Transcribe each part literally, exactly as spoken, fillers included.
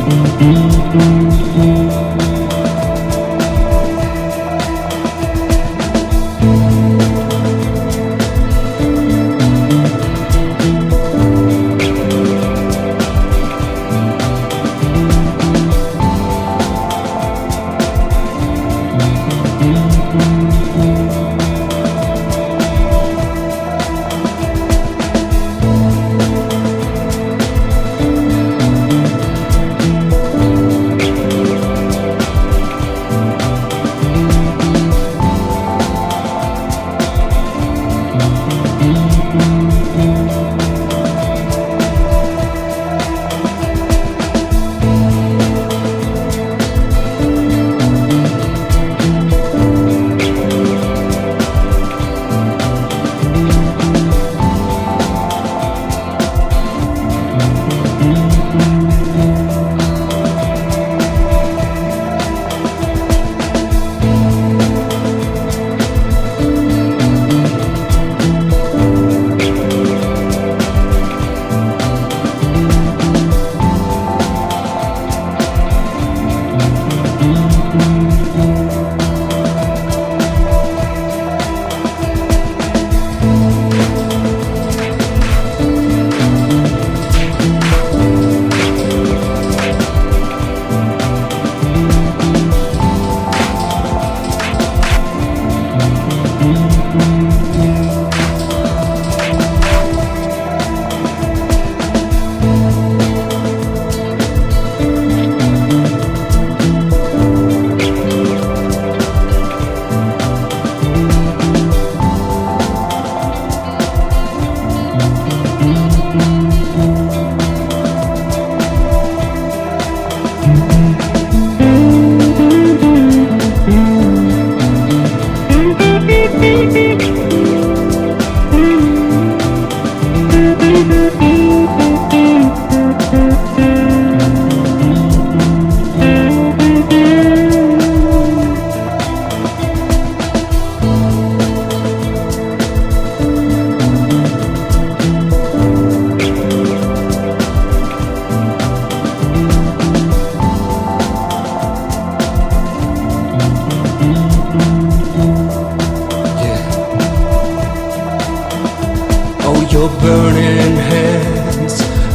your burning hands.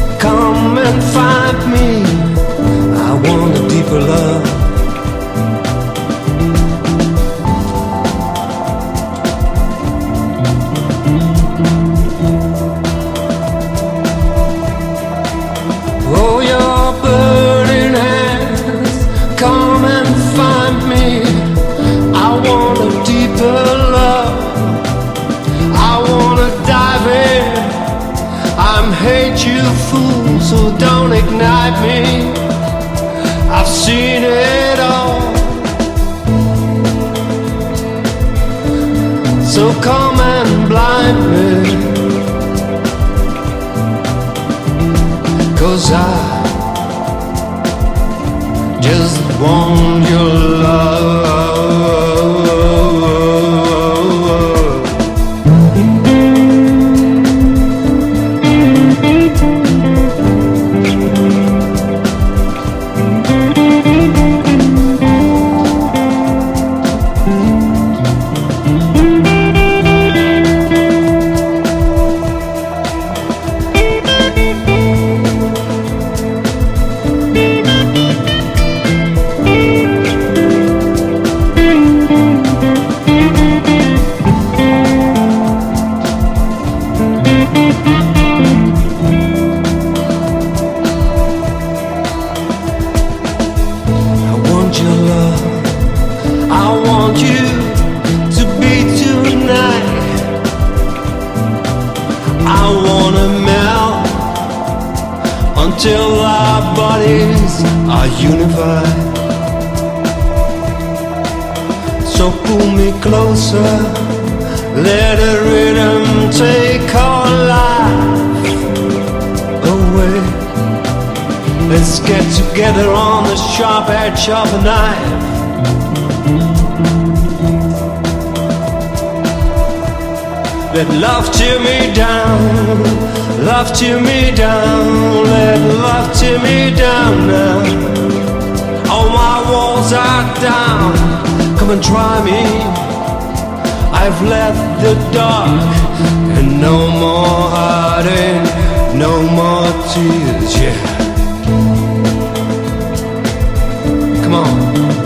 Come and find me. I want a deeper love. Oh, your burning hands, come and find me. I want a deeper love. I wanna dive in. I'm hate you, fool, so don't ignite me. I've seen it all. So come and blind me, 'cause I just want your love. Until our bodies are unified. So pull me closer, let the rhythm take our life away. Let's get together on the sharp edge of a knife. Let love tear me down, love tear me down, let love tear me down now. and try me. I've left the dark, and no more heartache, no more tears, yeah. Come on.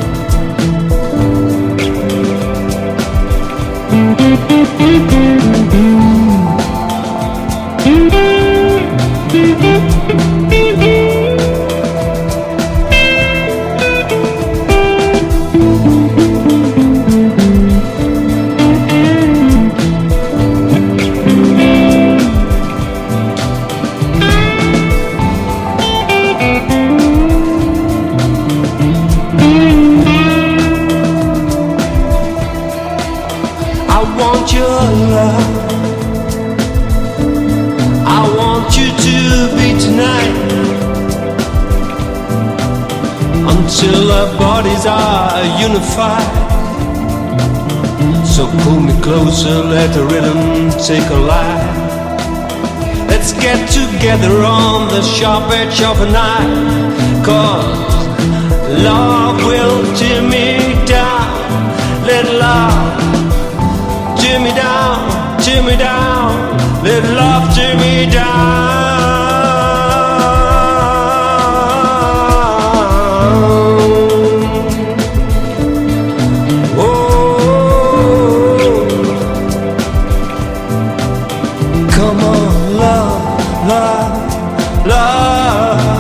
I want your love, I want you to be tonight, until our bodies are unified. So pull me closer, let the rhythm take a life. Let's get together on the sharp edge of a knife, 'cause love will tear me down. Let love tear me down, tear me down, let love tear me down. Oh, come on, love, love, love.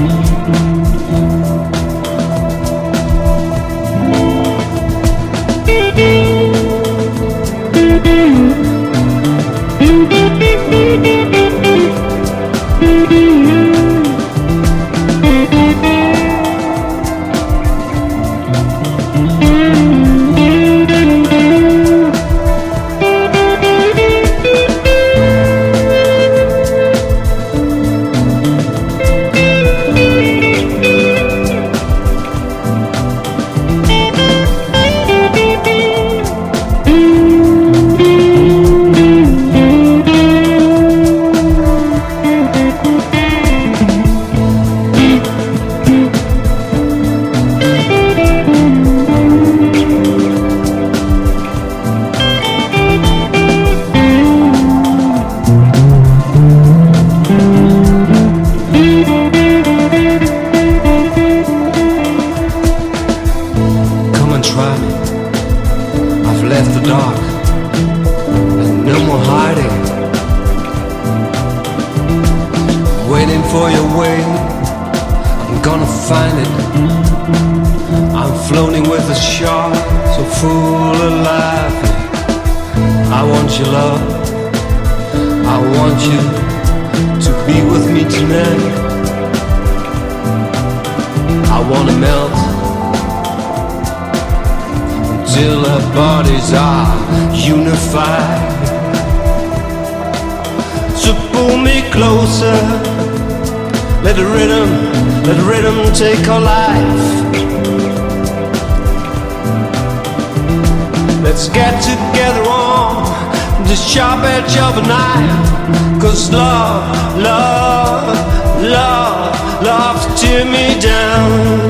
Try me. I've left the dark, and no more hiding. Waiting for your wave, I'm gonna find it. I'm floating with a shark, so full of life. I want your love, I want you to be with me tonight. I wanna melt till our bodies are unified. So pull me closer, let the rhythm, let the rhythm take our life. Let's get together on the sharp edge of a knife, 'cause love, love, love, love tear me down.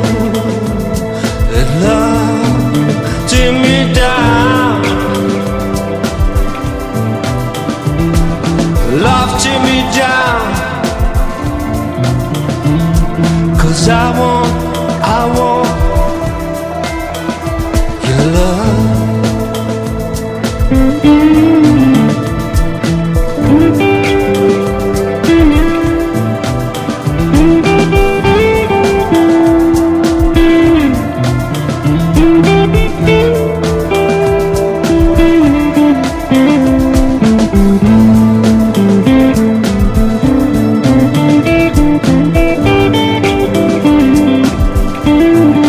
Let love tear me down. Love tear me down. 'Cause I want, I want your love. Mm-hmm.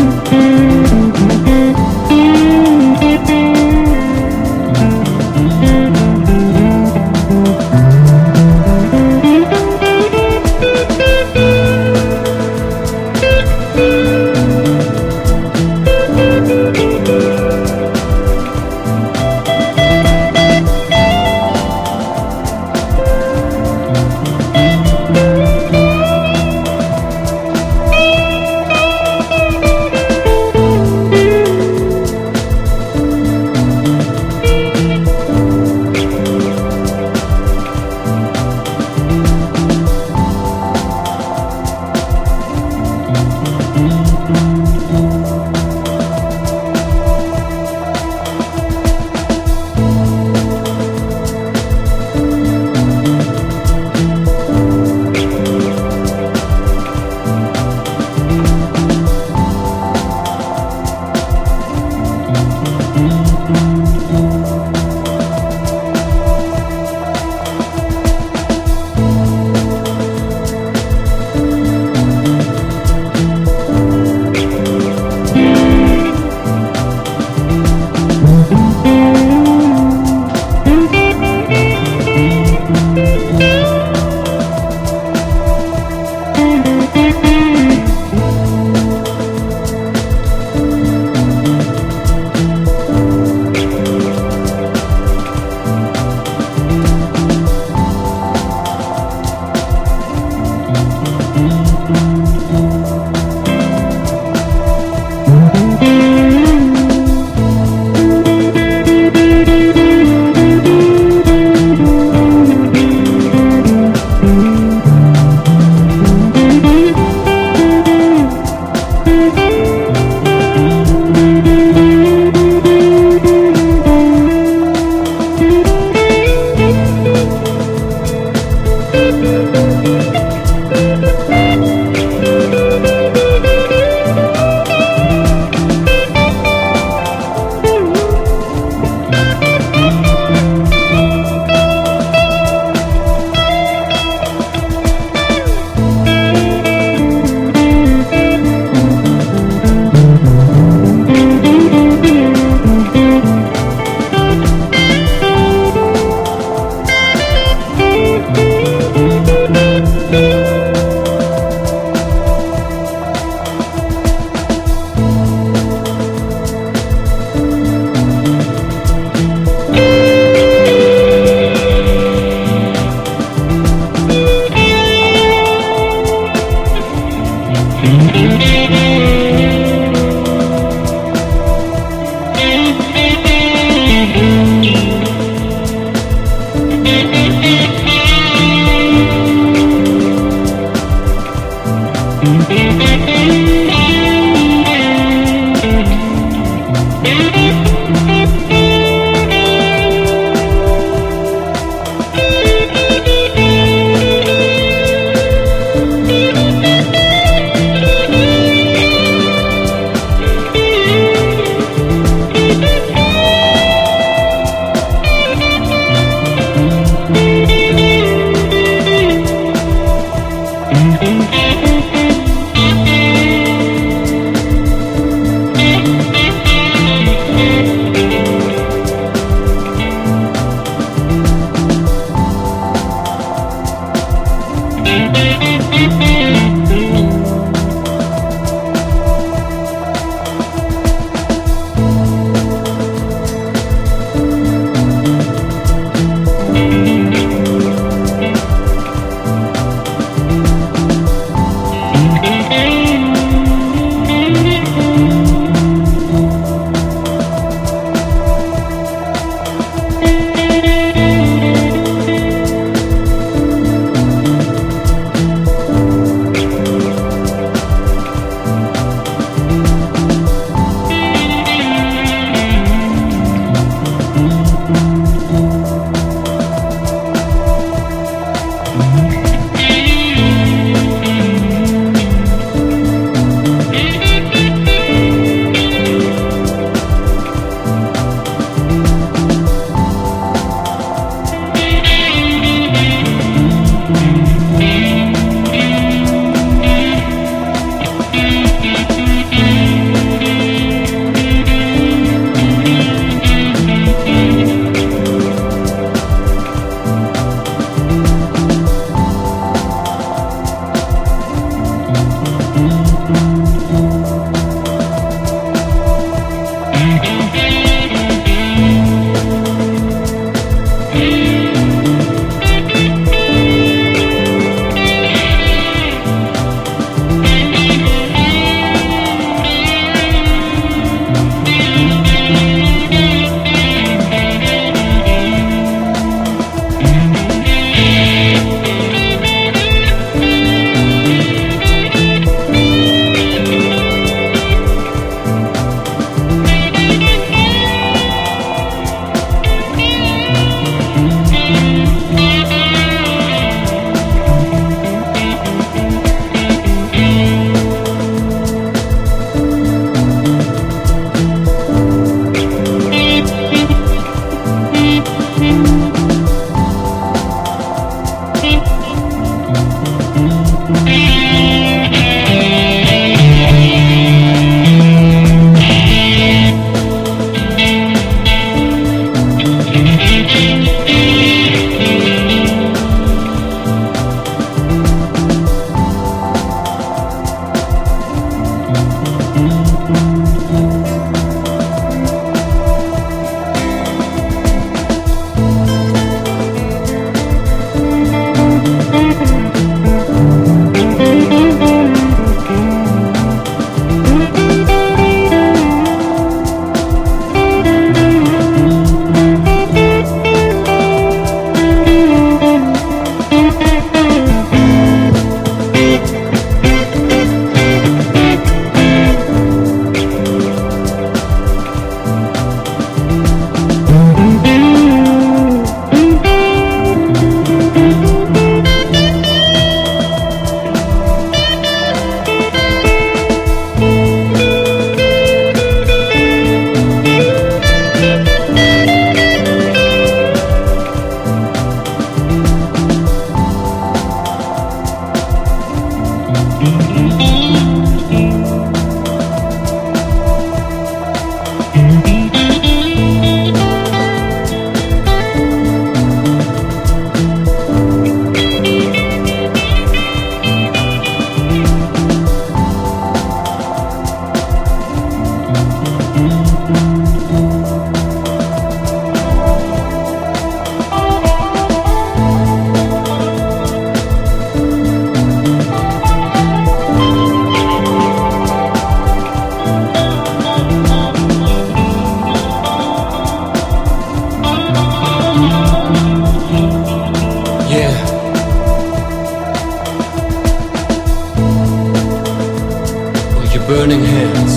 burning hands.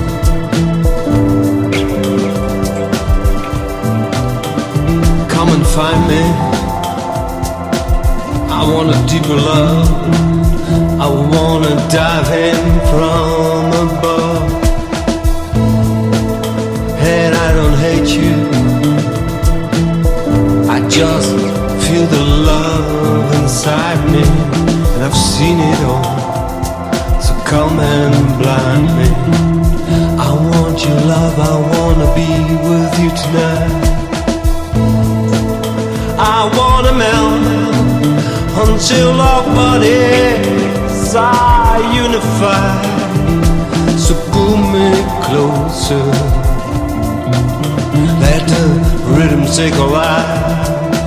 Come and find me. I want a deeper love. I wanna dive in from above. And I don't hate you, I just feel the love inside me. And I've seen it all, so come and blind me. I want your love, I wanna be with you tonight. I wanna melt until our bodies are unified. So pull me closer, let the rhythm take a life.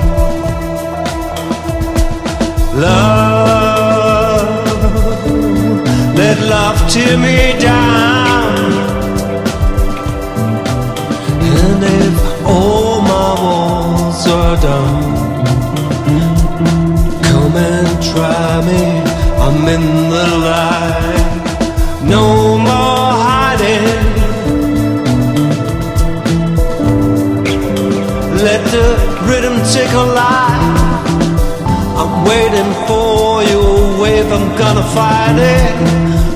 Love, let love tear me down. And if all my walls are down, come and try me, I'm in the light. No more hiding, let the rhythm take a life. I'm waiting for your wave, I'm gonna fight it.